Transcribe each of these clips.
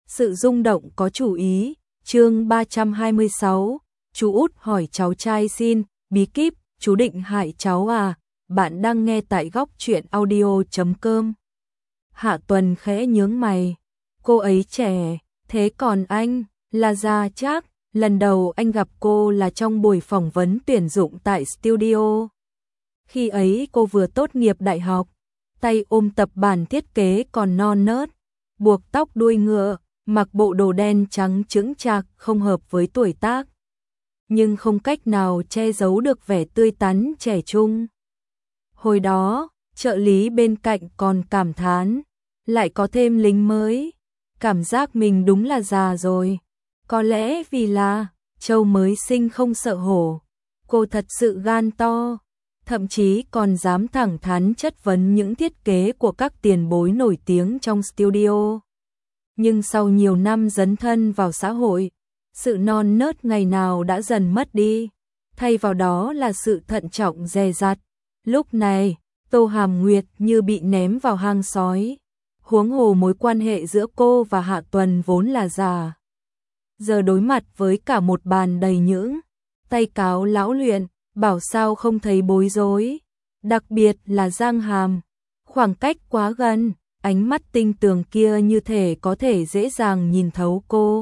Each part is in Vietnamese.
Sự rung động có chủ ý, chương 326, chú út hỏi cháu trai xin, bí kíp, chú định hại cháu à, bạn đang nghe tại góc truyện audio.com. Hạ Tuần khẽ nhướng mày, cô ấy trẻ, thế còn anh, là già chắc, lần đầu anh gặp cô là trong buổi phỏng vấn tuyển dụng tại studio. Khi ấy cô vừa tốt nghiệp đại học, tay ôm tập bản thiết kế còn non nớt, buộc tóc đuôi ngựa, mặc bộ đồ đen trắng chững chạc không hợp với tuổi tác, nhưng không cách nào che giấu được vẻ tươi tắn trẻ trung. Hồi đó, trợ lý bên cạnh còn cảm thán, lại có thêm lính mới, cảm giác mình đúng là già rồi. Có lẽ vì là trâu mới sinh không sợ hổ, cô thật sự gan to, thậm chí còn dám thẳng thắn chất vấn những thiết kế của các tiền bối nổi tiếng trong studio. Nhưng sau nhiều năm dấn thân vào xã hội, sự non nớt ngày nào đã dần mất đi, thay vào đó là sự thận trọng dè dặt. Lúc này, Tô Hàm Nguyệt như bị ném vào hang sói, huống hồ mối quan hệ giữa cô và Hạ Tuần vốn là già. Giờ đối mặt với cả một bàn đầy những tay cáo lão luyện, bảo sao không thấy bối rối, đặc biệt là Giang Hàm, khoảng cách quá gần, ánh mắt tinh tường kia như thể có thể dễ dàng nhìn thấu cô.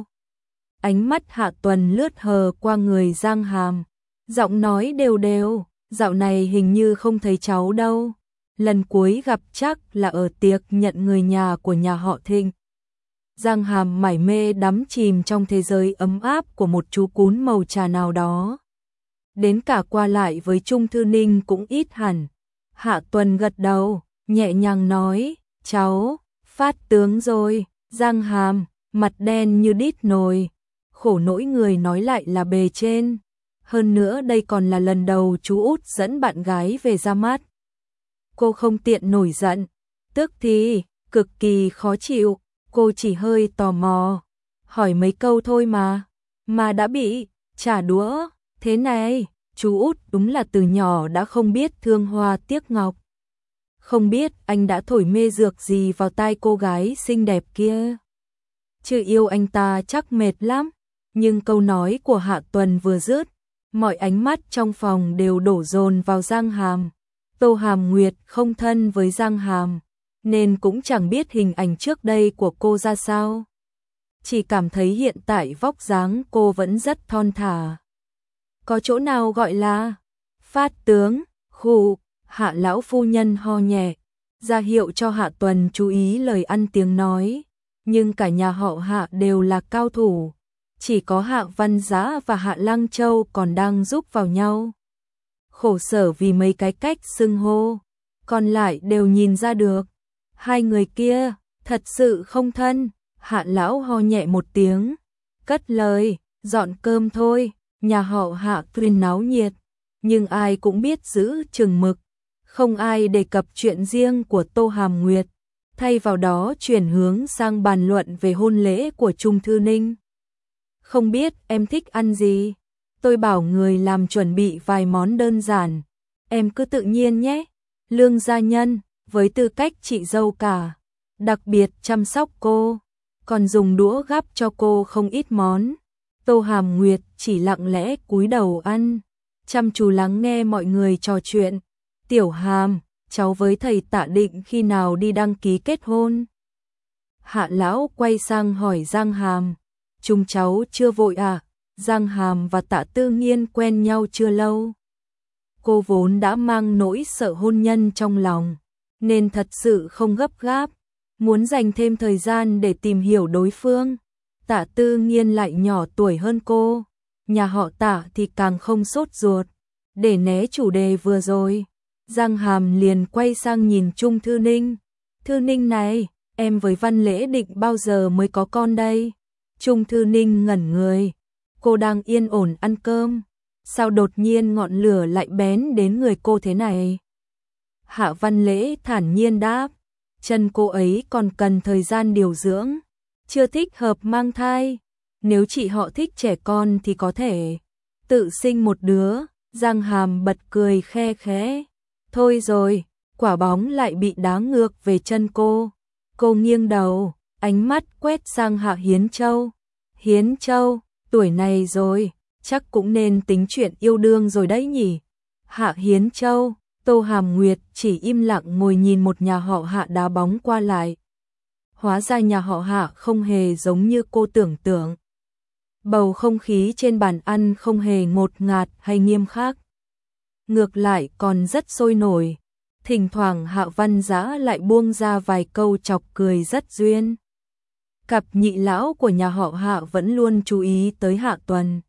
Ánh mắt Hạ Tuần lướt hờ qua người Giang Hàm, giọng nói đều đều, dạo này hình như không thấy cháu đâu, lần cuối gặp chắc là ở tiệc nhận người nhà của nhà họ Thịnh. Giang Hàm mải mê đắm chìm trong thế giới ấm áp của một chú cún màu trà nào đó. Đến cả qua lại với Trung Thư Ninh cũng ít hẳn. Hạ Tuần gật đầu, nhẹ nhàng nói, cháu, phát tướng rồi. Giang Hàm, mặt đen như đít nồi, khổ nỗi người nói lại là bề trên. Hơn nữa đây còn là lần đầu chú út dẫn bạn gái về ra mắt. Cô không tiện nổi giận, tức thì, cực kỳ khó chịu, cô chỉ hơi tò mò, hỏi mấy câu thôi mà đã bị trả đũa. Thế này, chú út đúng là từ nhỏ đã không biết thương hoa tiếc ngọc. Không biết anh đã thổi mê dược gì vào tai cô gái xinh đẹp kia. Chứ yêu anh ta chắc mệt lắm. Nhưng câu nói của Hạ Tuần vừa dứt, mọi ánh mắt trong phòng đều đổ dồn vào Giang Hàm. Tô Hàm Nguyệt không thân với Giang Hàm, nên cũng chẳng biết hình ảnh trước đây của cô ra sao. Chỉ cảm thấy hiện tại vóc dáng cô vẫn rất thon thả. Có chỗ nào gọi là phát tướng, khụ, Hạ lão phu nhân ho nhẹ, ra hiệu cho Hạ Tuần chú ý lời ăn tiếng nói. Nhưng cả nhà họ Hạ đều là cao thủ, chỉ có Hạ Văn Giá và Hạ Lăng Châu còn đang giúp vào nhau. Khổ sở vì mấy cái cách xưng hô, còn lại đều nhìn ra được. Hai người kia, thật sự không thân. Hạ lão ho nhẹ một tiếng, cất lời, dọn cơm thôi. Nhà họ Hạ tuy náo nhiệt, nhưng ai cũng biết giữ chừng mực. Không ai đề cập chuyện riêng của Tô Hàm Nguyệt, thay vào đó chuyển hướng sang bàn luận về hôn lễ của Trung Thư Ninh. Không biết em thích ăn gì? Tôi bảo người làm chuẩn bị vài món đơn giản. Em cứ tự nhiên nhé. Lương gia nhân, với tư cách chị dâu cả, đặc biệt chăm sóc cô, còn dùng đũa gắp cho cô không ít món. Tô Hàm Nguyệt chỉ lặng lẽ cúi đầu ăn, chăm chú lắng nghe mọi người trò chuyện. Tiểu Hàm, cháu với thầy Tạ định khi nào đi đăng ký kết hôn? Hạ lão quay sang hỏi Giang Hàm, chúng cháu chưa vội à? Giang Hàm và Tạ Tư Nghiên quen nhau chưa lâu. Cô vốn đã mang nỗi sợ hôn nhân trong lòng, nên thật sự không gấp gáp, muốn dành thêm thời gian để tìm hiểu đối phương. Tạ Tư Nghiên lại nhỏ tuổi hơn cô, nhà họ Tạ thì càng không sốt ruột. Để né chủ đề vừa rồi, Giang Hàm liền quay sang nhìn Trung Thư Ninh. Thư Ninh này, em với Văn Lễ định bao giờ mới có con đây? Trung Thư Ninh ngẩn người, cô đang yên ổn ăn cơm, sao đột nhiên ngọn lửa lại bén đến người cô thế này? Hạ Văn Lễ thản nhiên đáp, chân cô ấy còn cần thời gian điều dưỡng, chưa thích hợp mang thai. Nếu chị họ thích trẻ con thì có thể tự sinh một đứa. Giang Hàm bật cười khe khẽ. Thôi rồi, quả bóng lại bị đá ngược về chân cô. Cô nghiêng đầu, ánh mắt quét sang Hạ Hiến Châu. Hiến Châu, tuổi này rồi, chắc cũng nên tính chuyện yêu đương rồi đấy nhỉ. Hạ Hiến Châu, Tô Hàm Nguyệt chỉ im lặng ngồi nhìn một nhà họ Hạ đá bóng qua lại. Hóa ra nhà họ Hạ không hề giống như cô tưởng tượng. Bầu không khí trên bàn ăn không hề ngột ngạt hay nghiêm khắc. Ngược lại còn rất sôi nổi. Thỉnh thoảng Hạ Văn Dã lại buông ra vài câu chọc cười rất duyên. Cặp nhị lão của nhà họ Hạ vẫn luôn chú ý tới Hạ Tuần.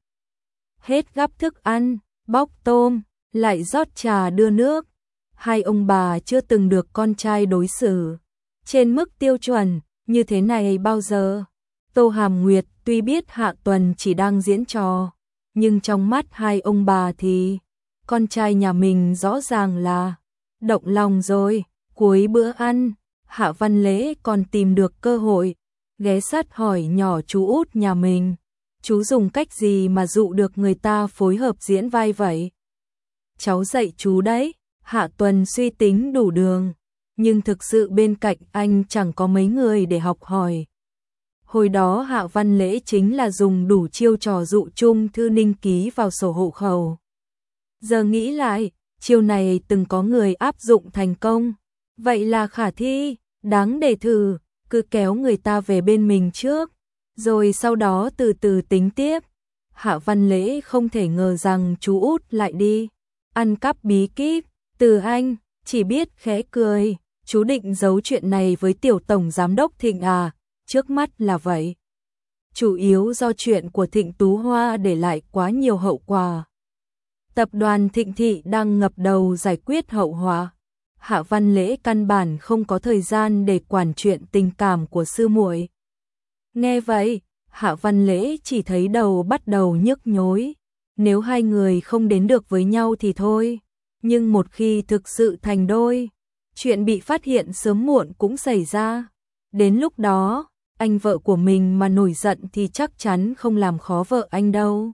Hết gắp thức ăn, bóc tôm, lại rót trà đưa nước. Hai ông bà chưa từng được con trai đối xử trên mức tiêu chuẩn như thế này bao giờ. Tô Hàm Nguyệt tuy biết Hạ Tuần chỉ đang diễn trò, nhưng trong mắt hai ông bà thì con trai nhà mình rõ ràng là động lòng rồi. Cuối bữa ăn, Hạ Văn Lễ còn tìm được cơ hội ghé sát hỏi nhỏ chú út nhà mình, chú dùng cách gì mà dụ được người ta phối hợp diễn vai vậy? Cháu dạy chú đấy. Hạ Tuần suy tính đủ đường, nhưng thực sự bên cạnh anh chẳng có mấy người để học hỏi. Hồi đó Hạ Văn Lễ chính là dùng đủ chiêu trò dụ Trung Thư Ninh ký vào sổ hộ khẩu. Giờ nghĩ lại, chiêu này từng có người áp dụng thành công. Vậy là khả thi, đáng để thử, cứ kéo người ta về bên mình trước, rồi sau đó từ từ tính tiếp. Hạ Văn Lễ không thể ngờ rằng chú út lại đi ăn cắp bí kíp từ anh, chỉ biết khẽ cười. Chú định giấu chuyện này với tiểu tổng giám đốc Thịnh à? Trước mắt là vậy. Chủ yếu do chuyện của Thịnh Tú Hoa để lại quá nhiều hậu quả. Tập đoàn Thịnh Thị đang ngập đầu giải quyết hậu họa. Hạ Văn Lễ căn bản không có thời gian để quản chuyện tình cảm của sư muội. Nghe vậy, Hạ Văn Lễ chỉ thấy đầu bắt đầu nhức nhối. Nếu hai người không đến được với nhau thì thôi, nhưng một khi thực sự thành đôi, chuyện bị phát hiện sớm muộn cũng xảy ra. Đến lúc đó, anh vợ của mình mà nổi giận thì chắc chắn không làm khó vợ anh đâu.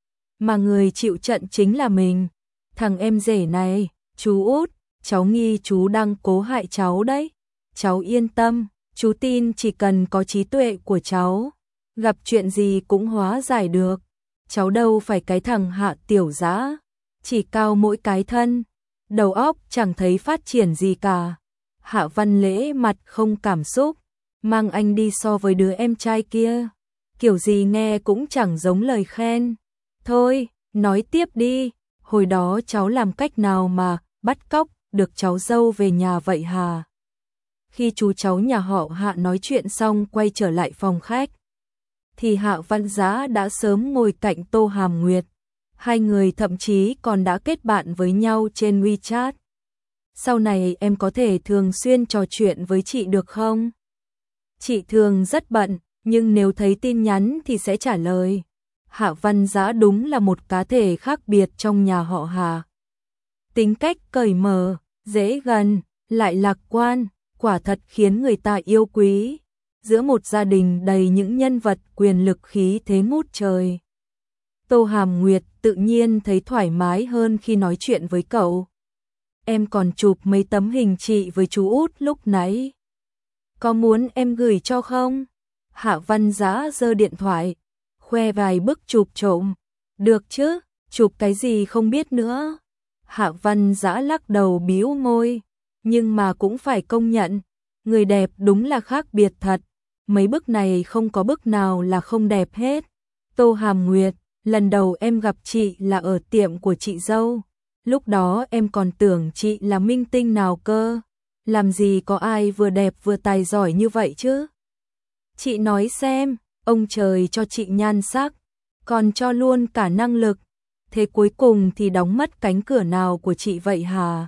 Mà người chịu trận chính là mình. Thằng em rể này, chú út, cháu nghi chú đang cố hại cháu đấy. Cháu yên tâm, chú tin chỉ cần có trí tuệ của cháu, gặp chuyện gì cũng hóa giải được. Cháu đâu phải cái thằng Hạ Tiểu Dã, chỉ cao mỗi cái thân, đầu óc chẳng thấy phát triển gì cả. Hạ Văn Lễ mặt không cảm xúc, mang anh đi so với đứa em trai kia, kiểu gì nghe cũng chẳng giống lời khen. Thôi, nói tiếp đi, hồi đó cháu làm cách nào mà bắt cóc được cháu dâu về nhà vậy hả? Khi chú cháu nhà họ Hạ nói chuyện xong quay trở lại phòng khách, thì Hạ Văn Dã đã sớm ngồi cạnh Tô Hàm Nguyệt. Hai người thậm chí còn đã kết bạn với nhau trên WeChat. Sau này em có thể thường xuyên trò chuyện với chị được không? Chị thường rất bận, nhưng nếu thấy tin nhắn thì sẽ trả lời. Hạ Văn Dã đúng là một cá thể khác biệt trong nhà họ Hạ. Tính cách cởi mở, dễ gần, lại lạc quan, quả thật khiến người ta yêu quý. Giữa một gia đình đầy những nhân vật quyền lực khí thế ngút trời, Tô Hàm Nguyệt tự nhiên thấy thoải mái hơn khi nói chuyện với cậu. Em còn chụp mấy tấm hình chị với chú út lúc nãy. Có muốn em gửi cho không? Hạ Văn Dã giơ điện thoại, khoe vài bức chụp trộm. Được chứ, chụp cái gì không biết nữa. Hạ Văn Dã lắc đầu bĩu môi, nhưng mà cũng phải công nhận, người đẹp đúng là khác biệt thật. Mấy bức này không có bức nào là không đẹp hết. Tô Hàm Nguyệt, lần đầu em gặp chị là ở tiệm của chị dâu. Lúc đó em còn tưởng chị là minh tinh nào cơ. Làm gì có ai vừa đẹp vừa tài giỏi như vậy chứ. Chị nói xem, ông trời cho chị nhan sắc, còn cho luôn cả năng lực. Thế cuối cùng thì đóng mất cánh cửa nào của chị vậy hả?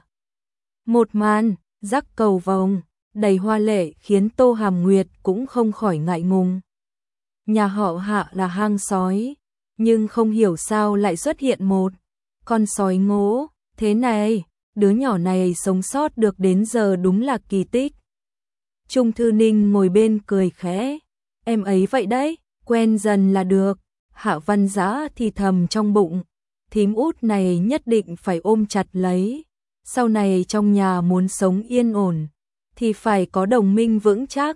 Một màn, rắc cầu vồng, đầy hoa lệ khiến Tô Hàm Nguyệt cũng không khỏi ngại ngùng. Nhà họ Hạ là hang sói, nhưng không hiểu sao lại xuất hiện một con sói ngố. Thế này, đứa nhỏ này sống sót được đến giờ đúng là kỳ tích. Trung Thư Ninh ngồi bên cười khẽ. Em ấy vậy đấy, quen dần là được. Hạ Văn Dã thì thầm trong bụng, thím út này nhất định phải ôm chặt lấy. Sau này trong nhà muốn sống yên ổn, thì phải có đồng minh vững chắc.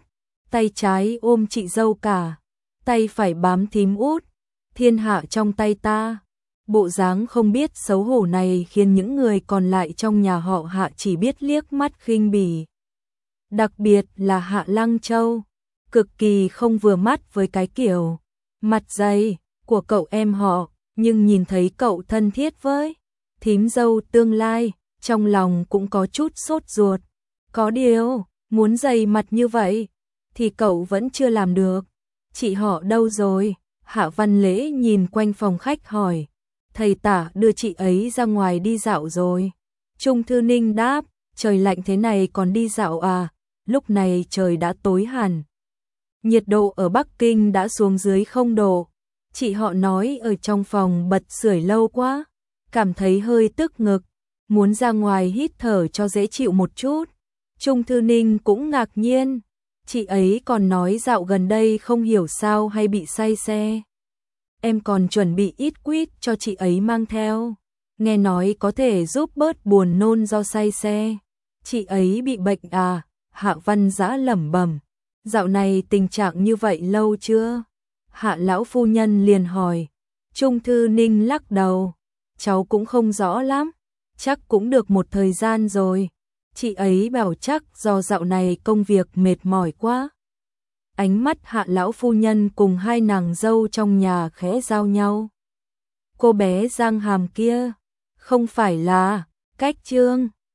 tay trái ôm chị dâu cả, tay phải bám thím Út, thiên hạ trong tay ta. Bộ dáng không biết xấu hổ này khiến những người còn lại trong nhà họ Hạ chỉ biết liếc mắt khinh bỉ. Đặc biệt là Hạ Lăng Châu, cực kỳ không vừa mắt với cái kiểu mặt dày của cậu em họ, nhưng nhìn thấy cậu thân thiết với thím dâu tương lai, trong lòng cũng có chút sốt ruột. Có điều, muốn dày mặt như vậy thì cậu vẫn chưa làm được. Chị họ đâu rồi? Hạ Văn Lễ nhìn quanh phòng khách hỏi. Thầy Tả đưa chị ấy ra ngoài đi dạo rồi. Trung Thư Ninh đáp, trời lạnh thế này còn đi dạo à? Lúc này trời đã tối hẳn. Nhiệt độ ở Bắc Kinh đã xuống dưới 0 độ. Chị họ nói ở trong phòng bật sưởi lâu quá, cảm thấy hơi tức ngực, muốn ra ngoài hít thở cho dễ chịu một chút. Trung Thư Ninh cũng ngạc nhiên, chị ấy còn nói dạo gần đây không hiểu sao hay bị say xe. Em còn chuẩn bị ít quýt cho chị ấy mang theo, nghe nói có thể giúp bớt buồn nôn do say xe. Chị ấy bị bệnh à? Hạ Văn Dã lẩm bẩm. Dạo này tình trạng như vậy lâu chưa? Hạ lão phu nhân liền hỏi. Trung Thư Ninh lắc đầu. Cháu cũng không rõ lắm, chắc cũng được một thời gian rồi. Chị ấy bảo chắc do dạo này công việc mệt mỏi quá. Ánh mắt Hạ lão phu nhân cùng hai nàng dâu trong nhà khẽ giao nhau. Cô bé Giang Hàm kia, không phải là Cách Trương